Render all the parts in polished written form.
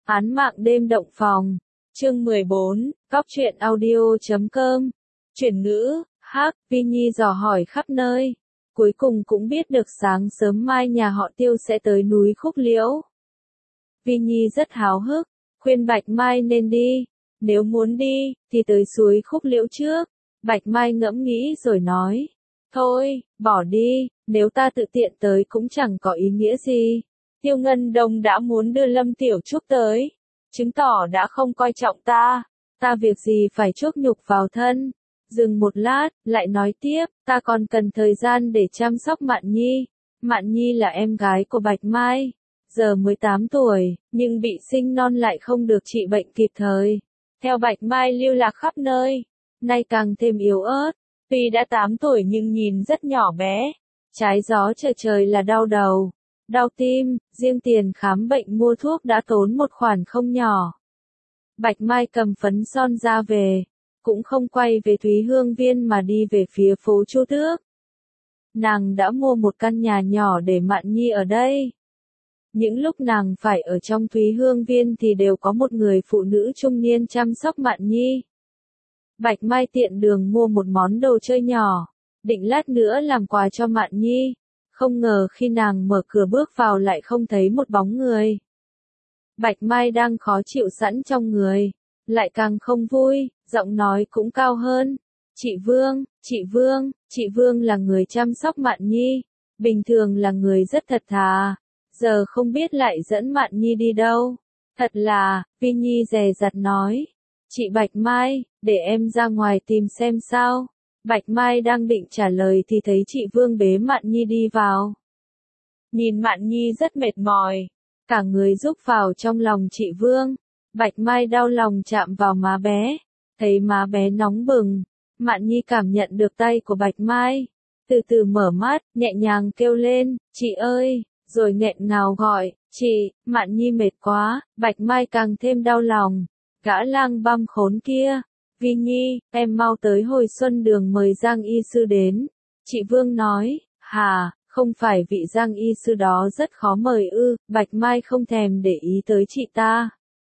Án mạng đêm động phòng. Chương 14, Góc truyện audio.com. Chuyển ngữ, Vi Nhi dò hỏi khắp nơi. Cuối cùng cũng biết được sáng sớm mai nhà họ Tiêu sẽ tới núi Khúc Liễu. Vi Nhi rất háo hức, khuyên Bạch Mai nên đi. Nếu muốn đi, thì tới suối Khúc Liễu trước. Bạch Mai ngẫm nghĩ rồi nói. Thôi, bỏ đi, nếu ta tự tiện tới cũng chẳng có ý nghĩa gì. Tiêu Ngân Đông đã muốn đưa Lâm Tiểu Trúc tới, chứng tỏ đã không coi trọng ta việc gì phải chuốc nhục vào thân. Dừng một lát, lại nói tiếp, ta còn cần thời gian để chăm sóc Mạn Nhi. Mạn Nhi là em gái của Bạch Mai, giờ mới 8 tuổi, nhưng bị sinh non lại không được trị bệnh kịp thời. Theo Bạch Mai lưu lạc khắp nơi, nay càng thêm yếu ớt, tuy đã 8 tuổi nhưng nhìn rất nhỏ bé. Trái gió trời trời là đau đầu, đau tim, riêng tiền khám bệnh mua thuốc đã tốn một khoản không nhỏ. Bạch Mai cầm phấn son ra về, cũng không quay về Thúy Hương Viên mà đi về phía phố Chu Tước. Nàng đã mua một căn nhà nhỏ để Mạn Nhi ở đây. Những lúc nàng phải ở trong Thúy Hương Viên thì đều có một người phụ nữ trung niên chăm sóc Mạn Nhi. Bạch Mai tiện đường mua một món đồ chơi nhỏ, định lát nữa làm quà cho Mạn Nhi. Không ngờ khi nàng mở cửa bước vào lại không thấy một bóng người. Bạch Mai đang khó chịu sẵn trong người, lại càng không vui, giọng nói cũng cao hơn. Chị Vương là người chăm sóc Mạn Nhi, bình thường là người rất thật thà, giờ không biết lại dẫn Mạn Nhi đi đâu. Thật là, Vi Nhi dè dặt nói. Chị Bạch Mai, để em ra ngoài tìm xem sao. Bạch Mai đang định trả lời thì thấy chị Vương bế Mạn Nhi đi vào. Nhìn Mạn Nhi rất mệt mỏi, cả người rúc vào trong lòng chị Vương. Bạch Mai đau lòng chạm vào má bé, thấy má bé nóng bừng. Mạn Nhi cảm nhận được tay của Bạch Mai, từ từ mở mắt, nhẹ nhàng kêu lên, chị ơi, rồi nghẹn ngào gọi, chị. Mạn Nhi mệt quá, Bạch Mai càng thêm đau lòng. Gã lang băm khốn kia. Vi Nhi, em mau tới Hồi Xuân Đường mời Giang y sư đến. Chị Vương nói, hà, không phải vị Giang y sư đó rất khó mời ư? Bạch Mai không thèm để ý tới chị ta.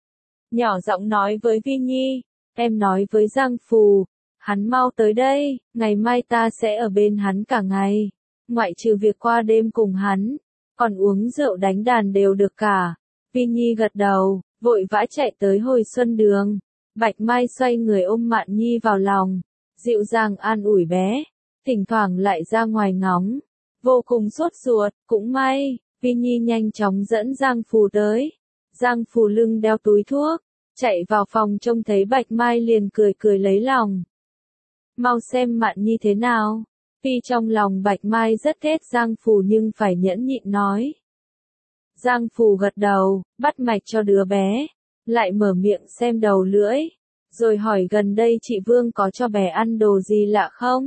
Nhỏ giọng nói với Vi Nhi, em nói với Giang Phù, hắn mau tới đây, ngày mai ta sẽ ở bên hắn cả ngày. Ngoại trừ việc qua đêm cùng hắn, còn uống rượu đánh đàn đều được cả. Vi Nhi gật đầu, vội vã chạy tới Hồi Xuân Đường. Bạch Mai xoay người ôm Mạn Nhi vào lòng, dịu dàng an ủi bé, thỉnh thoảng lại ra ngoài ngóng, vô cùng sốt ruột. Cũng may, Vi Nhi nhanh chóng dẫn Giang Phù tới. Giang Phù lưng đeo túi thuốc, chạy vào phòng trông thấy Bạch Mai liền cười cười lấy lòng. Mau xem Mạn Nhi thế nào. Tuy trong lòng Bạch Mai rất ghét Giang Phù nhưng phải nhẫn nhịn nói. Giang Phù gật đầu, bắt mạch cho đứa bé, lại mở miệng xem đầu lưỡi, rồi hỏi gần đây chị Vương có cho bé ăn đồ gì lạ không?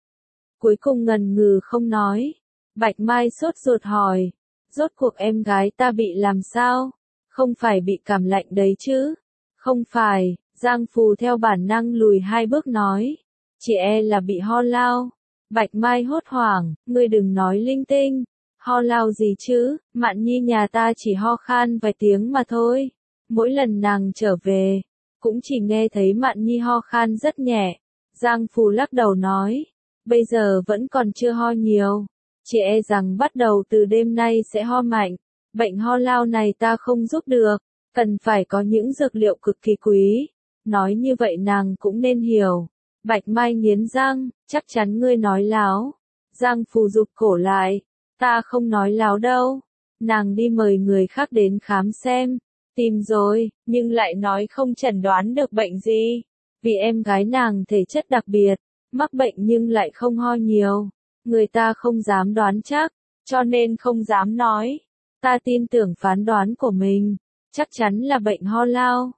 Cuối cùng ngần ngừ không nói. Bạch Mai sốt ruột hỏi, rốt cuộc em gái ta bị làm sao? Không phải bị cảm lạnh đấy chứ? Không phải. Giang Phù theo bản năng lùi 2 bước nói, chị là bị ho lao. Bạch Mai hốt hoảng, ngươi đừng nói linh tinh, ho lao gì chứ? Mạn Nhi nhà ta chỉ ho khan vài tiếng mà thôi. Mỗi lần nàng trở về, cũng chỉ nghe thấy Mạn Nhi ho khan rất nhẹ. Giang Phù lắc đầu nói, bây giờ vẫn còn chưa ho nhiều, chị rằng bắt đầu từ đêm nay sẽ ho mạnh. Bệnh ho lao này ta không giúp được, cần phải có những dược liệu cực kỳ quý. Nói như vậy nàng cũng nên hiểu. Bạch Mai nghiến răng, chắc chắn ngươi nói láo. Giang Phù rụt cổ lại, ta không nói láo đâu. Nàng đi mời người khác đến khám xem, tìm rồi, nhưng lại nói không chẩn đoán được bệnh gì. Vì em gái nàng thể chất đặc biệt, mắc bệnh nhưng lại không ho nhiều. Người ta không dám đoán chắc, cho nên không dám nói. Ta tin tưởng phán đoán của mình, chắc chắn là bệnh ho lao.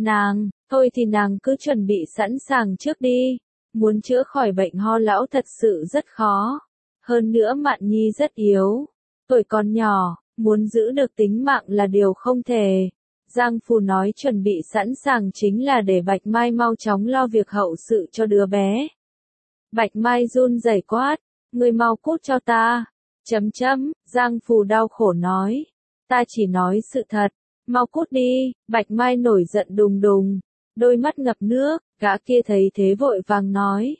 Thôi thì nàng cứ chuẩn bị sẵn sàng trước đi. Muốn chữa khỏi bệnh ho lão thật sự rất khó. Hơn nữa Mạn Nhi rất yếu, tuổi còn nhỏ, muốn giữ được tính mạng là điều không thể. Giang Phù nói chuẩn bị sẵn sàng chính là để Bạch Mai mau chóng lo việc hậu sự cho đứa bé. Bạch Mai run rẩy quát, ngươi mau cút cho ta. Giang Phù đau khổ nói, ta chỉ nói sự thật, mau cút đi, Bạch Mai nổi giận đùng đùng, đôi mắt ngập nước, gã kia thấy thế vội vàng nói,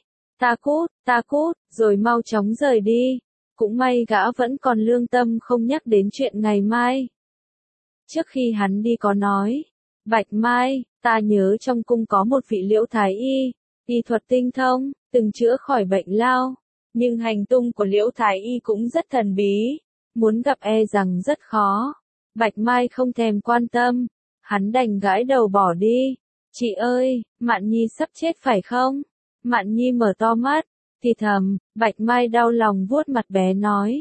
ta cút, rồi mau chóng rời đi, cũng may gã vẫn còn lương tâm không nhắc đến chuyện ngày mai. Trước khi hắn đi có nói, Bạch Mai, ta nhớ trong cung có một vị Liễu Thái Y, y thuật tinh thông, từng chữa khỏi bệnh lao, nhưng hành tung của Liễu Thái Y cũng rất thần bí, muốn gặp e rằng rất khó. Bạch Mai không thèm quan tâm, hắn đành gãi đầu bỏ đi. Chị ơi, Mạn Nhi sắp chết phải không? Mạn Nhi mở to mắt, thì thầm, Bạch Mai đau lòng vuốt mặt bé nói.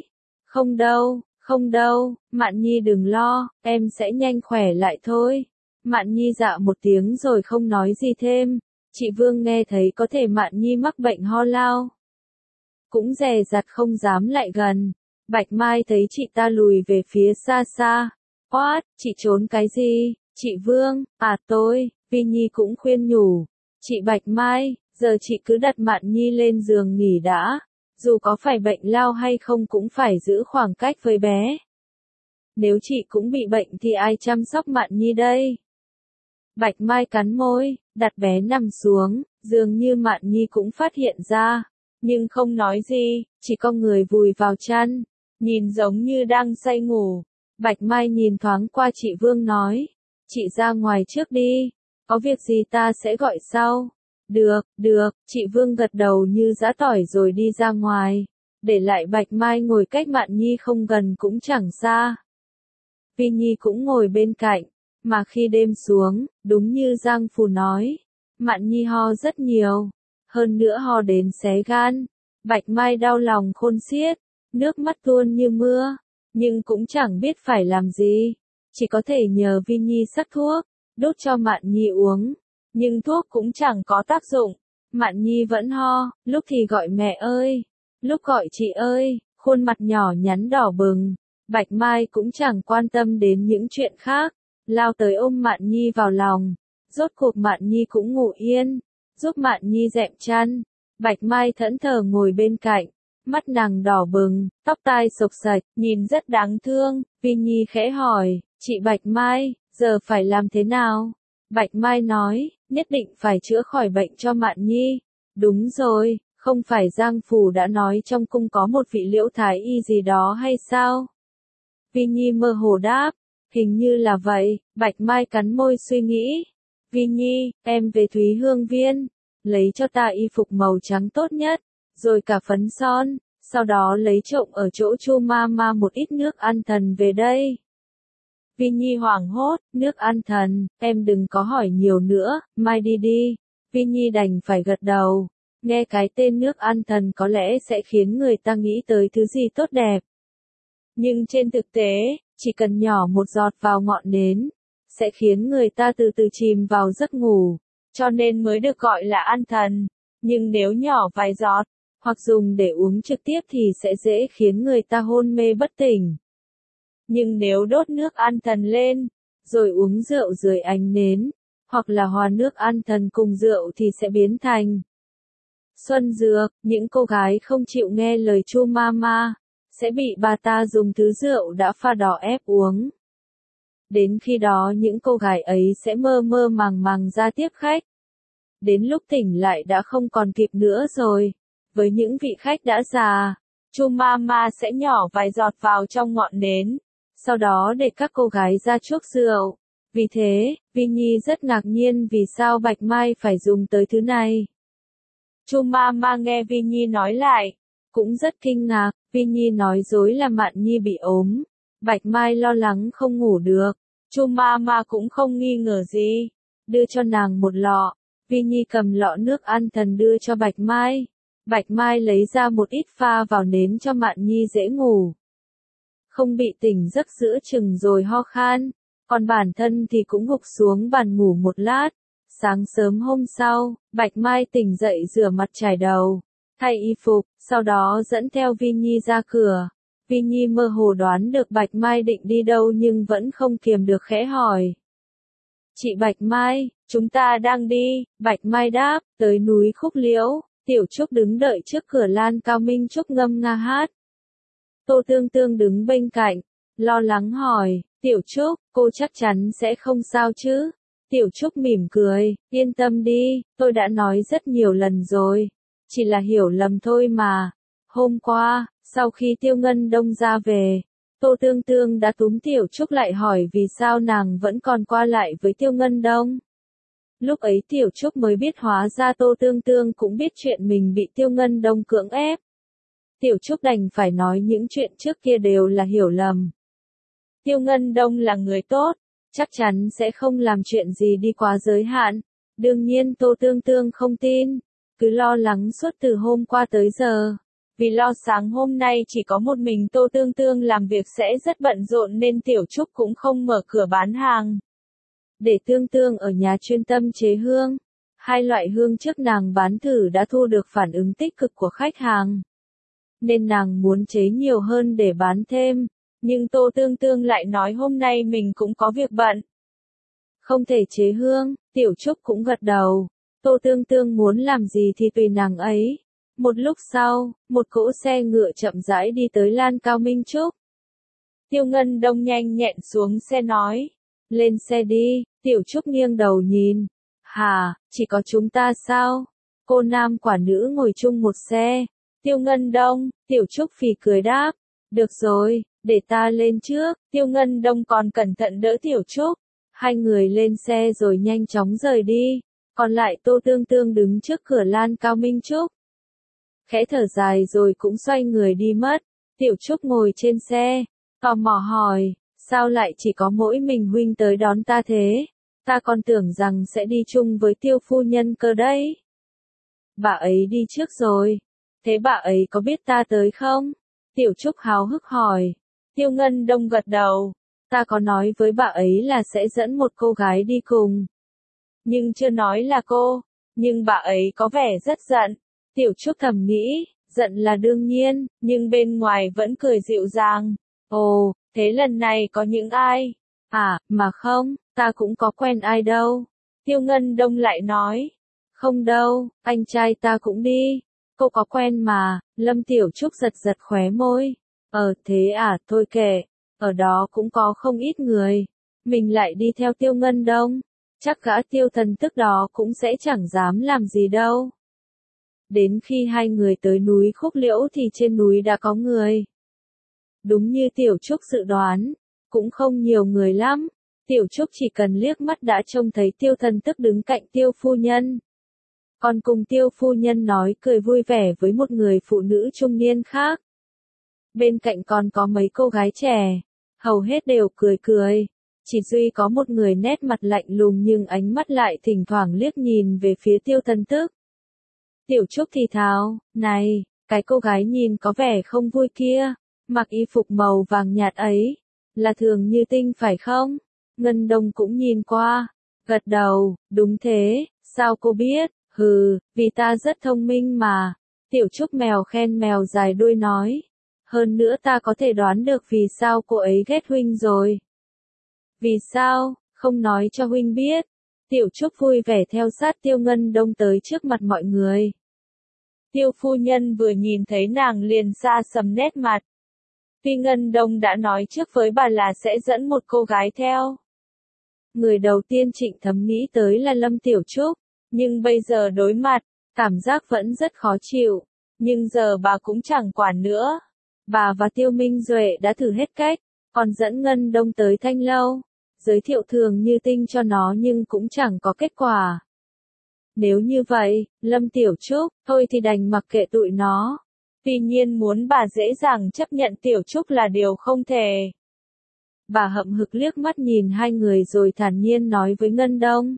Không đâu, Mạn Nhi đừng lo, em sẽ nhanh khỏe lại thôi. Mạn Nhi dạ một tiếng rồi không nói gì thêm. Chị Vương nghe thấy có thể Mạn Nhi mắc bệnh ho lao, cũng dè dặt không dám lại gần. Bạch Mai thấy chị ta lùi về phía xa xa. Oát, chị trốn cái gì? Chị Vương, tôi, Vi Nhi cũng khuyên nhủ. Chị Bạch Mai, giờ chị cứ đặt Mạn Nhi lên giường nghỉ đã. Dù có phải bệnh lao hay không cũng phải giữ khoảng cách với bé. Nếu chị cũng bị bệnh thì ai chăm sóc Mạn Nhi đây? Bạch Mai cắn môi, đặt bé nằm xuống, dường như Mạn Nhi cũng phát hiện ra, nhưng không nói gì, chỉ có người vùi vào chăn, nhìn giống như đang say ngủ. Bạch Mai nhìn thoáng qua chị Vương nói, chị ra ngoài trước đi, có việc gì ta sẽ gọi sau. Được, chị Vương gật đầu như giã tỏi rồi đi ra ngoài, để lại Bạch Mai ngồi cách Mạn Nhi không gần cũng chẳng xa. Vi Nhi cũng ngồi bên cạnh, mà khi đêm xuống, đúng như Giang Phù nói, Mạn Nhi ho rất nhiều, hơn nữa ho đến xé gan. Bạch Mai đau lòng khôn xiết, nước mắt tuôn như mưa, nhưng cũng chẳng biết phải làm gì, chỉ có thể nhờ Vi Nhi sắc thuốc, đút cho Mạn Nhi uống, nhưng thuốc cũng chẳng có tác dụng. Mạn Nhi vẫn ho, lúc thì gọi mẹ ơi, lúc gọi chị ơi, khuôn mặt nhỏ nhắn đỏ bừng. Bạch Mai cũng chẳng quan tâm đến những chuyện khác, lao tới ôm Mạn Nhi vào lòng. Rốt cuộc Mạn Nhi cũng ngủ yên, giúp Mạn Nhi dẹm chăn. Bạch Mai thẫn thờ ngồi bên cạnh, mắt nàng đỏ bừng, tóc tai xộc xạch, nhìn rất đáng thương. Vi Nhi khẽ hỏi, chị Bạch Mai, giờ phải làm thế nào? Bạch Mai nói, nhất định phải chữa khỏi bệnh cho Mạn Nhi. Đúng rồi, không phải Giang Phủ đã nói trong cung có một vị Liễu Thái Y gì đó hay sao? Vi Nhi mơ hồ đáp, hình như là vậy. Bạch Mai cắn môi suy nghĩ. Vi Nhi, em về Thúy Hương Viên, lấy cho ta y phục màu trắng tốt nhất, rồi cả phấn son, sau đó lấy trộm ở chỗ Chu Mama một ít nước an thần về đây. Vi Nhi hoảng hốt, nước an thần, em đừng có hỏi nhiều nữa, mai đi đi. Vi Nhi đành phải gật đầu, nghe cái tên nước an thần có lẽ sẽ khiến người ta nghĩ tới thứ gì tốt đẹp. Nhưng trên thực tế, chỉ cần nhỏ một giọt vào ngọn nến, sẽ khiến người ta từ từ chìm vào giấc ngủ, cho nên mới được gọi là an thần. Nhưng nếu nhỏ vài giọt, hoặc dùng để uống trực tiếp thì sẽ dễ khiến người ta hôn mê bất tỉnh. Nhưng nếu đốt nước an thần lên, rồi uống rượu dưới ánh nến, hoặc là hòa nước an thần cùng rượu thì sẽ biến thành xuân dược. Những cô gái không chịu nghe lời Chu Mama, sẽ bị bà ta dùng thứ rượu đã pha đỏ ép uống. Đến khi đó những cô gái ấy sẽ mơ mơ màng màng ra tiếp khách. Đến lúc tỉnh lại đã không còn kịp nữa rồi. Với những vị khách đã già, Chu Mama sẽ nhỏ vài giọt vào trong ngọn nến, sau đó để các cô gái ra chuốc rượu. Vì thế, Vi Nhi rất ngạc nhiên vì sao Bạch Mai phải dùng tới thứ này. Chu Mama nghe Vi Nhi nói lại, cũng rất kinh ngạc. Vi Nhi nói dối là Mạn Nhi bị ốm. Bạch Mai lo lắng không ngủ được. Chu Mama cũng không nghi ngờ gì, đưa cho nàng một lọ. Vi Nhi cầm lọ nước an thần đưa cho Bạch Mai. Bạch Mai lấy ra một ít pha vào nến cho Mạn Nhi dễ ngủ. Không bị tỉnh giấc giữa chừng rồi ho khan, còn bản thân thì cũng gục xuống bàn ngủ một lát. Sáng sớm hôm sau, Bạch Mai tỉnh dậy rửa mặt chải đầu, thay y phục, sau đó dẫn theo Vi Nhi ra cửa. Vi Nhi mơ hồ đoán được Bạch Mai định đi đâu nhưng vẫn không kiềm được khẽ hỏi. Chị Bạch Mai, chúng ta đang đi. Bạch Mai đáp, tới núi Khúc Liễu. Tiểu Trúc đứng đợi trước cửa lan Cao Minh Trúc ngâm nga hát. Tô Tương Tương đứng bên cạnh, lo lắng hỏi, Tiểu Trúc, cô chắc chắn sẽ không sao chứ? Tiểu Trúc mỉm cười, yên tâm đi, tôi đã nói rất nhiều lần rồi. Chỉ là hiểu lầm thôi mà. Hôm qua, sau khi Tiêu Ngân Đông ra về, Tô Tương Tương đã túm Tiểu Trúc lại hỏi vì sao nàng vẫn còn qua lại với Tiêu Ngân Đông. Lúc ấy Tiểu Trúc mới biết hóa ra Tô Tương Tương cũng biết chuyện mình bị Tiêu Ngân Đông cưỡng ép. Tiểu Trúc đành phải nói những chuyện trước kia đều là hiểu lầm. Tiêu Ngân Đông là người tốt, chắc chắn sẽ không làm chuyện gì đi quá giới hạn. Đương nhiên Tô Tương Tương không tin, cứ lo lắng suốt từ hôm qua tới giờ. Vì lo sáng hôm nay chỉ có một mình Tô Tương Tương làm việc sẽ rất bận rộn nên Tiểu Trúc cũng không mở cửa bán hàng. Để Tương Tương ở nhà chuyên tâm chế hương. Hai loại hương trước nàng bán thử đã thu được phản ứng tích cực của khách hàng. Nên nàng muốn chế nhiều hơn để bán thêm. Nhưng Tô Tương Tương lại nói hôm nay mình cũng có việc bận. Không thể chế hương, Tiểu Trúc cũng gật đầu. Tô Tương Tương muốn làm gì thì tùy nàng ấy. Một lúc sau, một cỗ xe ngựa chậm rãi đi tới Lan Cao Minh Trúc. Tiêu Ngân Đông nhanh nhẹn xuống xe nói. Lên xe đi, Tiểu Trúc nghiêng đầu nhìn. Hả, chỉ có chúng ta sao? Cô nam quả nữ ngồi chung một xe. Tiêu Ngân Đông, Tiểu Trúc phì cười đáp. Được rồi, để ta lên trước. Tiêu Ngân Đông còn cẩn thận đỡ Tiểu Trúc. Hai người lên xe rồi nhanh chóng rời đi. Còn lại Tô Tương Tương đứng trước cửa Lan Cao Minh Trúc. Khẽ thở dài rồi cũng xoay người đi mất. Tiểu Trúc ngồi trên xe, tò mò hỏi, sao lại chỉ có mỗi mình huynh tới đón ta thế? Ta còn tưởng rằng sẽ đi chung với Tiêu phu nhân cơ đấy. Bà ấy đi trước rồi. Thế bà ấy có biết ta tới không? Tiểu Trúc háo hức hỏi. Tiêu Ngân Đông gật đầu. Ta có nói với bà ấy là sẽ dẫn một cô gái đi cùng. Nhưng chưa nói là cô. Nhưng bà ấy có vẻ rất giận. Tiểu Trúc thầm nghĩ, giận là đương nhiên, nhưng bên ngoài vẫn cười dịu dàng. Ồ, thế lần này có những ai? À, mà không, ta cũng có quen ai đâu. Tiêu Ngân Đông lại nói. Không đâu, anh trai ta cũng đi. Cô có quen mà, Lâm Tiểu Trúc giật giật khóe môi. Thế à, thôi kệ. Ở đó cũng có không ít người. Mình lại đi theo Tiêu Ngân Đông. Chắc gã Tiêu thần tức đó cũng sẽ chẳng dám làm gì đâu. Đến khi hai người tới núi Khúc Liễu thì trên núi đã có người. Đúng như Tiểu Trúc dự đoán, cũng không nhiều người lắm. Tiểu Trúc chỉ cần liếc mắt đã trông thấy Tiêu thần tức đứng cạnh Tiêu phu nhân. Còn cùng Tiêu phu nhân nói cười vui vẻ với một người phụ nữ trung niên khác. Bên cạnh còn có mấy cô gái trẻ, hầu hết đều cười cười. Chỉ duy có một người nét mặt lạnh lùng nhưng ánh mắt lại thỉnh thoảng liếc nhìn về phía Tiêu thần tức. Tiểu Trúc thì thào, này, cái cô gái nhìn có vẻ không vui kia, mặc y phục màu vàng nhạt ấy, là Thường Như Tinh phải không? Ngân Đông cũng nhìn qua, gật đầu, đúng thế, sao cô biết? Hừ, vì ta rất thông minh mà. Tiểu Trúc mèo khen mèo dài đuôi nói. Hơn nữa ta có thể đoán được vì sao cô ấy ghét huynh rồi. Vì sao, không nói cho huynh biết. Tiểu Trúc vui vẻ theo sát Tiêu Ngân Đông tới trước mặt mọi người. Tiêu phu nhân vừa nhìn thấy nàng liền xa sầm nét mặt. Vì Ngân Đông đã nói trước với bà là sẽ dẫn một cô gái theo. Người đầu tiên Trịnh Thấm nghĩ tới là Lâm Tiểu Trúc, nhưng bây giờ đối mặt, cảm giác vẫn rất khó chịu. Nhưng giờ bà cũng chẳng quản nữa. Bà và Tiêu Minh Duệ đã thử hết cách, còn dẫn Ngân Đông tới Thanh Lâu. Giới thiệu Thường Như Tinh cho nó nhưng cũng chẳng có kết quả. Nếu như vậy, Lâm Tiểu Trúc, thôi thì đành mặc kệ tụi nó. Tuy nhiên muốn bà dễ dàng chấp nhận Tiểu Trúc là điều không thể. Bà hậm hực liếc mắt nhìn hai người rồi thản nhiên nói với Ngân Đông.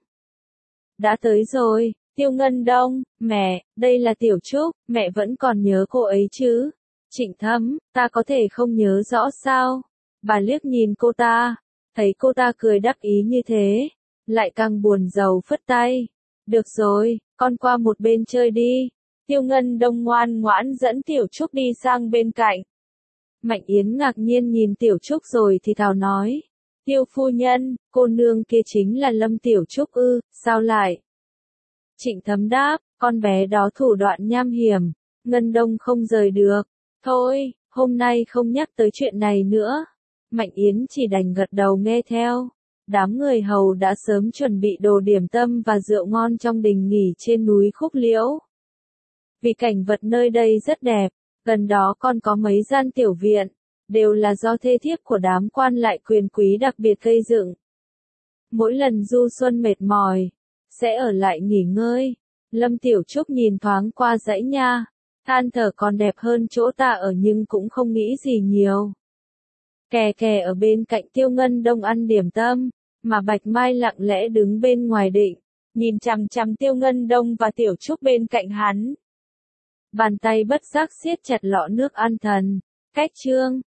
Đã tới rồi, Tiêu Ngân Đông, mẹ, đây là Tiểu Trúc, mẹ vẫn còn nhớ cô ấy chứ? Trịnh Thấm, ta có thể không nhớ rõ sao? Bà liếc nhìn cô ta. Thấy cô ta cười đắc ý như thế, lại càng buồn rầu phất tay. Được rồi, con qua một bên chơi đi. Tiêu Ngân Đông ngoan ngoãn dẫn Tiểu Trúc đi sang bên cạnh. Mạnh Yến ngạc nhiên nhìn Tiểu Trúc rồi thì thào nói. Tiêu phu nhân, cô nương kia chính là Lâm Tiểu Trúc ư, sao lại? Trịnh Thấm đáp, con bé đó thủ đoạn nham hiểm, Ngân Đông không rời được. Thôi, hôm nay không nhắc tới chuyện này nữa. Mạnh Yến chỉ đành gật đầu nghe theo. Đám người hầu đã sớm chuẩn bị đồ điểm tâm và rượu ngon trong đình nghỉ trên núi Khúc Liễu. Vì cảnh vật nơi đây rất đẹp, gần đó còn có mấy gian tiểu viện, đều là do thê thiếp của đám quan lại quyền quý đặc biệt gây dựng. Mỗi lần du xuân mệt mỏi, sẽ ở lại nghỉ ngơi. Lâm Tiểu Trúc nhìn thoáng qua dãy nha, than thở còn đẹp hơn chỗ ta ở nhưng cũng không nghĩ gì nhiều. Kè kè ở bên cạnh Tiêu Ngân Đông ăn điểm tâm, mà Bạch Mai lặng lẽ đứng bên ngoài định, nhìn chằm chằm Tiêu Ngân Đông và Tiểu Trúc bên cạnh hắn. Bàn tay bất giác siết chặt lọ nước an thần. Cách chương